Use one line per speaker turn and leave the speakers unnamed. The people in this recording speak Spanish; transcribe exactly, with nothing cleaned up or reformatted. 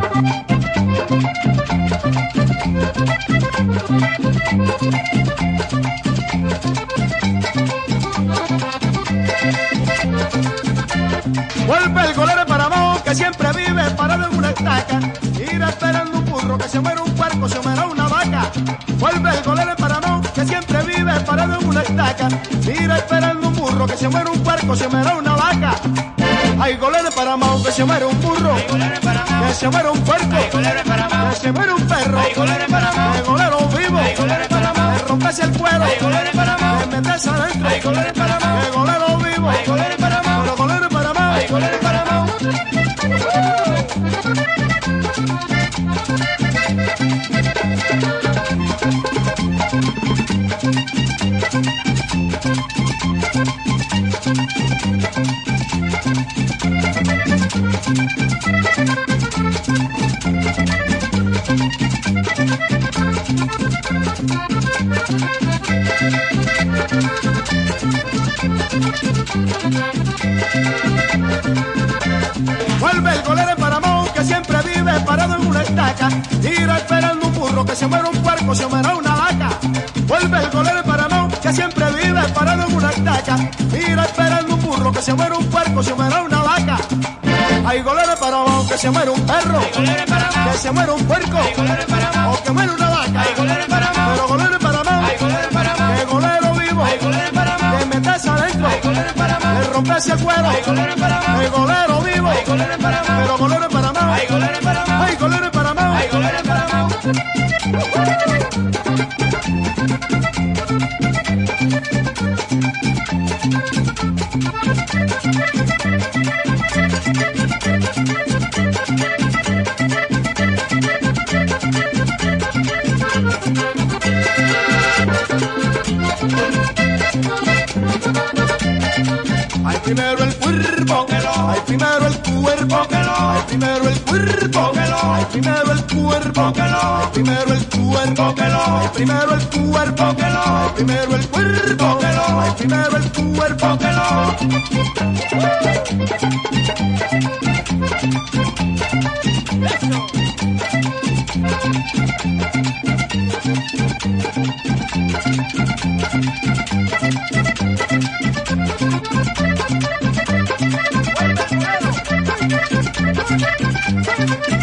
Vuelve el golero para abajo que siempre vive parado en una estaca, irá esperando un burro, que se muera un puerco, se muera una vaca. Vuelve el golero para abajo que siempre vive parado en una estaca, irá esperando un burro, que se muera un puerco, se muera una vaca. Hay golero para abajo que se muera un burro, que se muera un puerco, que se muera un perro, hay golero vivo, que rompese el cuero, que meterse adentro, que golero vivo, pero golero para abajo, hay golero para abajo. Vuelve el golero para abajo que siempre vive parado en una estaca, irá esperando un burro, que se muera un puerco, se muera una vaca. Vuelve el golero para abajo que siempre vive parado en una estaca, irá esperando un burro, que se muera un puerco, se muera una vaca. Hay golero para abajo que se muera un perro, que se muera un puerco, o que muera una vaca. Pero golero para abajo, que golero vivo, que meterse adentro, que rompese el cuero, que golero vivo, pero golero para abajo, hay golero para abajo, hay golero para abajo, hay golero para abajo. Hay primero el cuerpo, hay primero el cuerpo, hay primero el cuerpo, hay primero el cuerpo, hay primero el cuerpo, hay primero el cuerpo, hay primero el cuerpo, hay primero el cuerpo. Eso.